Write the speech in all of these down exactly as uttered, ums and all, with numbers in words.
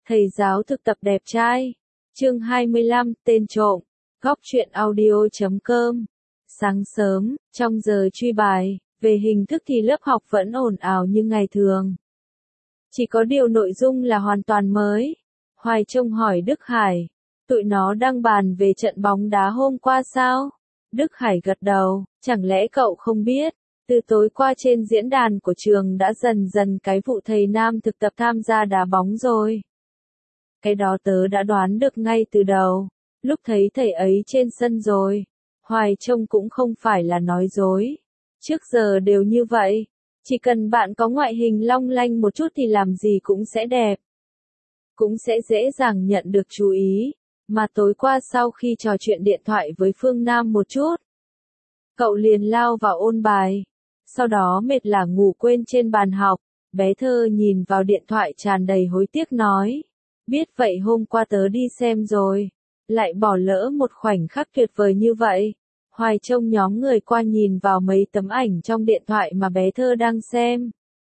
Thầy giáo thực tập đẹp trai. Chương hai mươi lăm, tên trộm. Góc truyện audio chấm com. Sáng sớm, trong giờ truy bài, về hình thức thì lớp học vẫn ồn ào như ngày thường. Chỉ có điều nội dung là hoàn toàn mới. Hoài trông hỏi Đức Hải, tụi nó đang bàn về trận bóng đá hôm qua sao? Đức Hải gật đầu, chẳng lẽ cậu không biết? Từ tối qua trên diễn đàn của trường đã dần dần cái vụ thầy nam thực tập tham gia đá bóng rồi. Cái đó tớ đã đoán được ngay từ đầu, lúc thấy thầy ấy trên sân rồi. Hoài trông cũng không phải là nói dối. Trước giờ đều như vậy, chỉ cần bạn có ngoại hình long lanh một chút thì làm gì cũng sẽ đẹp. Cũng sẽ dễ dàng nhận được chú ý. Mà tối qua sau khi trò chuyện điện thoại với Phương Nam một chút, cậu liền lao vào ôn bài. Sau đó mệt lả ngủ quên trên bàn học. Bé Thơ nhìn vào điện thoại tràn đầy hối tiếc nói. Biết vậy hôm qua tớ đi xem rồi. Lại bỏ lỡ một khoảnh khắc tuyệt vời như vậy. Hoài trông nhóm người qua nhìn vào mấy tấm ảnh trong điện thoại mà bé Thơ đang xem.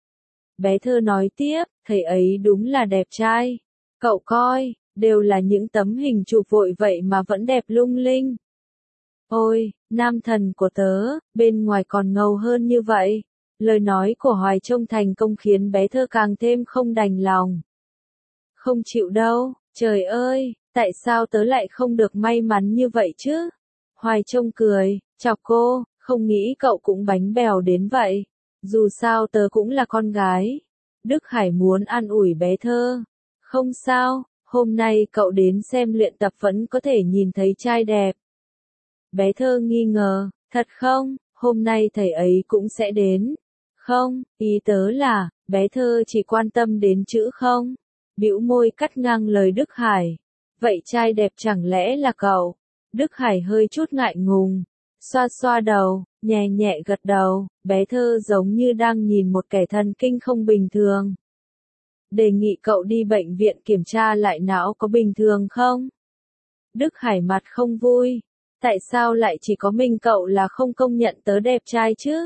Bé Thơ nói tiếp, thầy ấy đúng là đẹp trai. Cậu coi, đều là những tấm hình chụp vội vậy mà vẫn đẹp lung linh. Ôi, nam thần của tớ, bên ngoài còn ngầu hơn như vậy. Lời nói của Hoài trông thành công khiến bé Thơ càng thêm không đành lòng. Không chịu đâu, trời ơi, tại sao tớ lại không được may mắn như vậy chứ? Hoài trông cười, chọc cô, không nghĩ cậu cũng bánh bèo đến vậy. Dù sao tớ cũng là con gái. Đức Hải muốn an ủi bé Thơ. Không sao, hôm nay cậu đến xem luyện tập vẫn có thể nhìn thấy trai đẹp. Bé Thơ nghi ngờ, thật không, hôm nay thầy ấy cũng sẽ đến. Không, ý tớ là, bé Thơ chỉ quan tâm đến chữ không. Bĩu môi cắt ngang lời Đức Hải. Vậy trai đẹp chẳng lẽ là cậu? Đức Hải hơi chút ngại ngùng. Xoa xoa đầu, nhẹ nhẹ gật đầu, bé Thơ giống như đang nhìn một kẻ thần kinh không bình thường. Đề nghị cậu đi bệnh viện kiểm tra lại não có bình thường không? Đức Hải mặt không vui. Tại sao lại chỉ có mình cậu là không công nhận tớ đẹp trai chứ?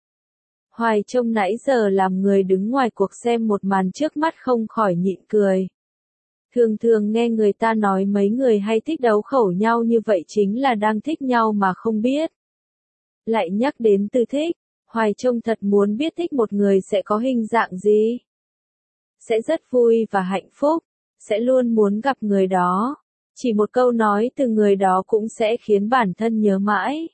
Hoài trông nãy giờ làm người đứng ngoài cuộc xem một màn trước mắt không khỏi nhịn cười. Thường thường nghe người ta nói mấy người hay thích đấu khẩu nhau như vậy chính là đang thích nhau mà không biết. Lại nhắc đến từ thích, Hoài trông thật muốn biết thích một người sẽ có hình dạng gì. Sẽ rất vui và hạnh phúc, sẽ luôn muốn gặp người đó. Chỉ một câu nói từ người đó cũng sẽ khiến bản thân nhớ mãi.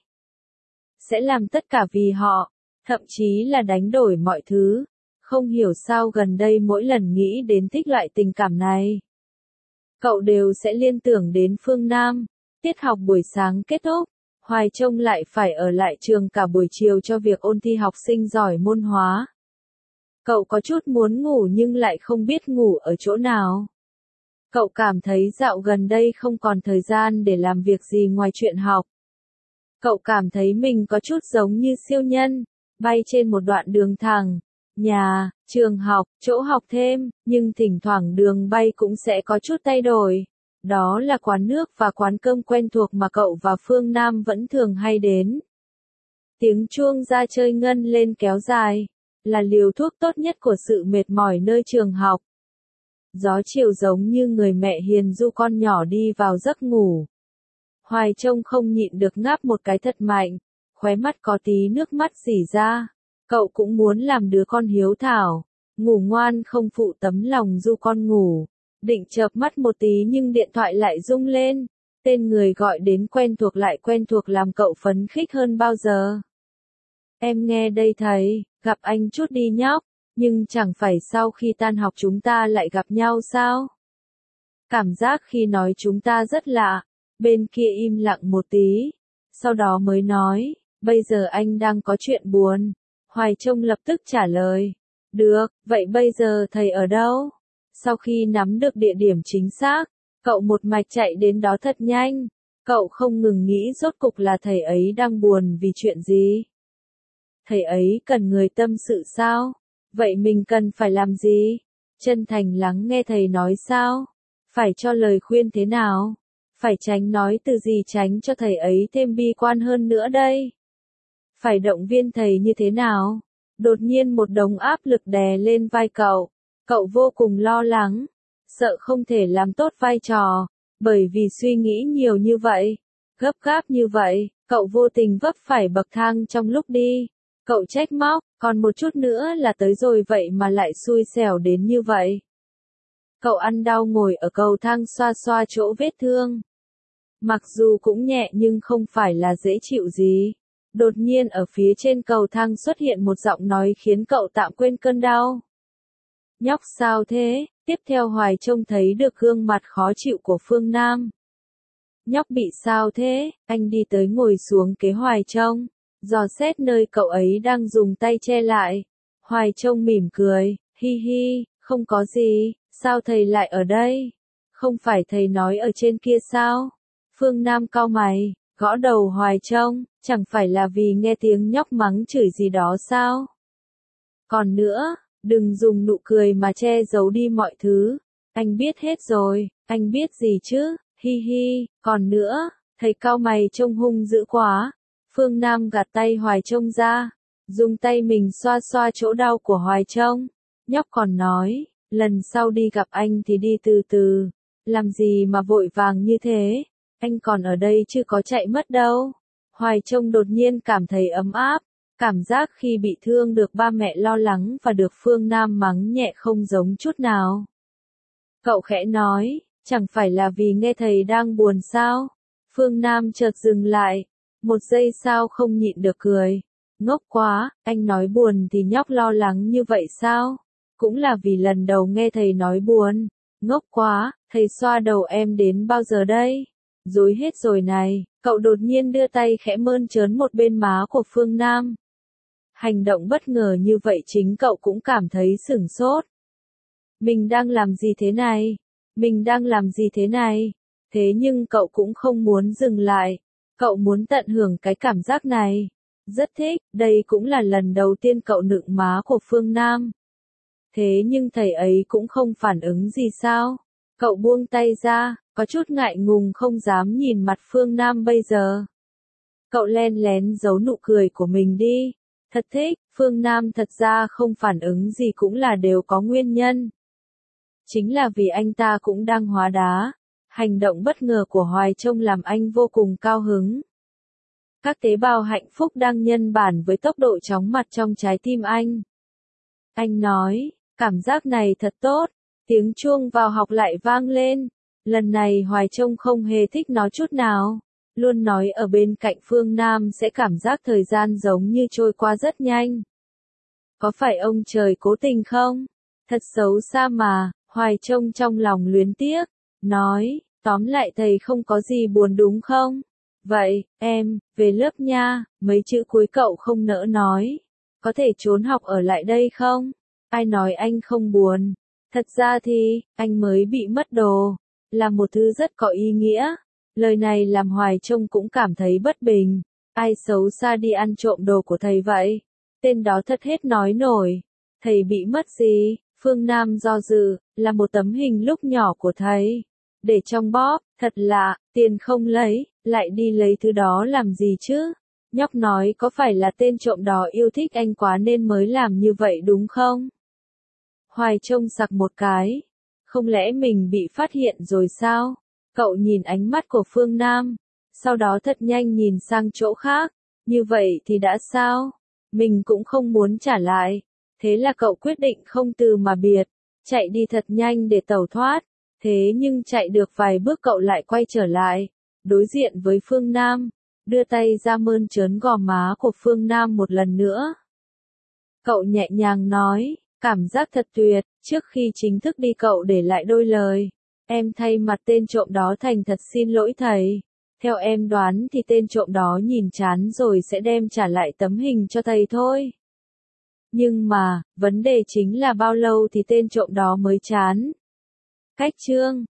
Sẽ làm tất cả vì họ, thậm chí là đánh đổi mọi thứ. Không hiểu sao gần đây mỗi lần nghĩ đến thích loại tình cảm này, cậu đều sẽ liên tưởng đến Phương Nam. Tiết học buổi sáng kết thúc, Hoài trông lại phải ở lại trường cả buổi chiều cho việc ôn thi học sinh giỏi môn hóa. Cậu có chút muốn ngủ nhưng lại không biết ngủ ở chỗ nào. Cậu cảm thấy dạo gần đây không còn thời gian để làm việc gì ngoài chuyện học. Cậu cảm thấy mình có chút giống như siêu nhân, bay trên một đoạn đường thẳng. Nhà, trường học, chỗ học thêm, nhưng thỉnh thoảng đường bay cũng sẽ có chút thay đổi. Đó là quán nước và quán cơm quen thuộc mà cậu và Phương Nam vẫn thường hay đến. Tiếng chuông ra chơi ngân lên kéo dài, là liều thuốc tốt nhất của sự mệt mỏi nơi trường học. Gió chiều giống như người mẹ hiền du con nhỏ đi vào giấc ngủ. Hoài trông không nhịn được ngáp một cái thật mạnh, khóe mắt có tí nước mắt rỉ ra. Cậu cũng muốn làm đứa con hiếu thảo, ngủ ngoan không phụ tấm lòng du con ngủ. Định chợp mắt một tí nhưng điện thoại lại rung lên. Tên người gọi đến quen thuộc lại quen thuộc làm cậu phấn khích hơn bao giờ. Em nghe đây thầy, gặp anh chút đi nhóc. Nhưng chẳng phải sau khi tan học chúng ta lại gặp nhau sao? Cảm giác khi nói chúng ta rất lạ. Bên kia im lặng một tí. Sau đó mới nói, bây giờ anh đang có chuyện buồn. Hoài trông lập tức trả lời. Được, vậy bây giờ thầy ở đâu? Sau khi nắm được địa điểm chính xác, cậu một mạch chạy đến đó thật nhanh. Cậu không ngừng nghĩ rốt cục là thầy ấy đang buồn vì chuyện gì. Thầy ấy cần người tâm sự sao? Vậy mình cần phải làm gì? Chân thành lắng nghe thầy nói sao? Phải cho lời khuyên thế nào? Phải tránh nói từ gì tránh cho thầy ấy thêm bi quan hơn nữa đây? Phải động viên thầy như thế nào? Đột nhiên một đống áp lực đè lên vai cậu. Cậu vô cùng lo lắng. sợ không thể làm tốt vai trò, bởi vì suy nghĩ nhiều như vậy, gấp gáp như vậy, cậu vô tình vấp phải bậc thang trong lúc đi. Cậu trách móc, còn một chút nữa là tới rồi vậy mà lại xui xẻo đến như vậy. Cậu ăn đau ngồi ở cầu thang xoa xoa chỗ vết thương. Mặc dù cũng nhẹ nhưng không phải là dễ chịu gì. Đột nhiên ở phía trên cầu thang xuất hiện một giọng nói khiến cậu tạm quên cơn đau. Nhóc sao thế? Tiếp theo Hoài trông thấy được gương mặt khó chịu của Phương Nam. Nhóc bị sao thế? Anh đi tới ngồi xuống kế Hoài trông, dò xét nơi cậu ấy đang dùng tay che lại. Hoài trông mỉm cười, hi hi, không có gì, sao thầy lại ở đây? Không phải thầy nói ở trên kia sao? Phương Nam cau mày, gõ đầu Hoài trông, chẳng phải là vì nghe tiếng nhóc mắng chửi gì đó sao? Còn nữa, đừng dùng nụ cười mà che giấu đi mọi thứ. Anh biết hết rồi, anh biết gì chứ, hi hi, còn nữa, thầy cau mày trông hung dữ quá. Phương Nam gạt tay Hoài trông ra, dùng tay mình xoa xoa chỗ đau của Hoài trông. Nhóc còn nói, lần sau đi gặp anh thì đi từ từ, làm gì mà vội vàng như thế, anh còn ở đây chứ có chạy mất đâu. Hoài trông đột nhiên cảm thấy ấm áp, cảm giác khi bị thương được ba mẹ lo lắng và được Phương Nam mắng nhẹ không giống chút nào. Cậu khẽ nói, chẳng phải là vì nghe thầy đang buồn sao? Phương Nam chợt dừng lại, một giây sau không nhịn được cười. Ngốc quá, anh nói buồn thì nhóc lo lắng như vậy sao? Cũng là vì lần đầu nghe thầy nói buồn. Ngốc quá, thầy xoa đầu em đến bao giờ đây? Rối hết rồi này, cậu đột nhiên đưa tay khẽ mơn trớn một bên má của Phương Nam. Hành động bất ngờ như vậy chính cậu cũng cảm thấy sửng sốt. Mình đang làm gì thế này? Mình đang làm gì thế này? Thế nhưng cậu cũng không muốn dừng lại. Cậu muốn tận hưởng cái cảm giác này. Rất thích, đây cũng là lần đầu tiên cậu nựng má của Phương Nam. Thế nhưng thầy ấy cũng không phản ứng gì sao? Cậu buông tay ra, có chút ngại ngùng không dám nhìn mặt Phương Nam bây giờ. Cậu len lén giấu nụ cười của mình đi. Thật thích, Phương Nam thật ra không phản ứng gì cũng là đều có nguyên nhân. Chính là vì anh ta cũng đang hóa đá. Hành động bất ngờ của Hoài trông làm anh vô cùng cao hứng. Các tế bào hạnh phúc đang nhân bản với tốc độ chóng mặt trong trái tim anh. Anh nói, cảm giác này thật tốt. Tiếng chuông vào học lại vang lên. Lần này Hoài trông không hề thích nó chút nào. Luôn nói ở bên cạnh Phương Nam sẽ cảm giác thời gian giống như trôi qua rất nhanh. Có phải ông trời cố tình không? Thật xấu xa mà, Hoài trông trong lòng luyến tiếc. Nói, tóm lại thầy không có gì buồn đúng không? Vậy, em, về lớp nha, mấy chữ cuối cậu không nỡ nói. Có thể trốn học ở lại đây không? Ai nói anh không buồn? Thật ra thì, anh mới bị mất đồ. Là một thứ rất có ý nghĩa. Lời này làm Hoài trông cũng cảm thấy bất bình. Ai xấu xa đi ăn trộm đồ của thầy vậy? Tên đó thật hết nói nổi. Thầy bị mất gì? Phương Nam do dự, là một tấm hình lúc nhỏ của thầy. Để trong bóp, thật lạ, tiền không lấy, lại đi lấy thứ đó làm gì chứ? Nhóc nói có phải là tên trộm đó yêu thích anh quá nên mới làm như vậy đúng không? Hoài trông sặc một cái. Không lẽ mình bị phát hiện rồi sao? Cậu nhìn ánh mắt của Phương Nam, sau đó thật nhanh nhìn sang chỗ khác. Như vậy thì đã sao? Mình cũng không muốn trả lại. Thế là cậu quyết định không từ mà biệt, chạy đi thật nhanh để tẩu thoát. Thế nhưng chạy được vài bước cậu lại quay trở lại, đối diện với Phương Nam, đưa tay ra mơn trớn gò má của Phương Nam một lần nữa. Cậu nhẹ nhàng nói, cảm giác thật tuyệt, trước khi chính thức đi cậu để lại đôi lời. Em thay mặt tên trộm đó thành thật xin lỗi thầy. Theo em đoán thì tên trộm đó nhìn chán rồi sẽ đem trả lại tấm hình cho thầy thôi. Nhưng mà, vấn đề chính là bao lâu thì tên trộm đó mới chán. Cách chương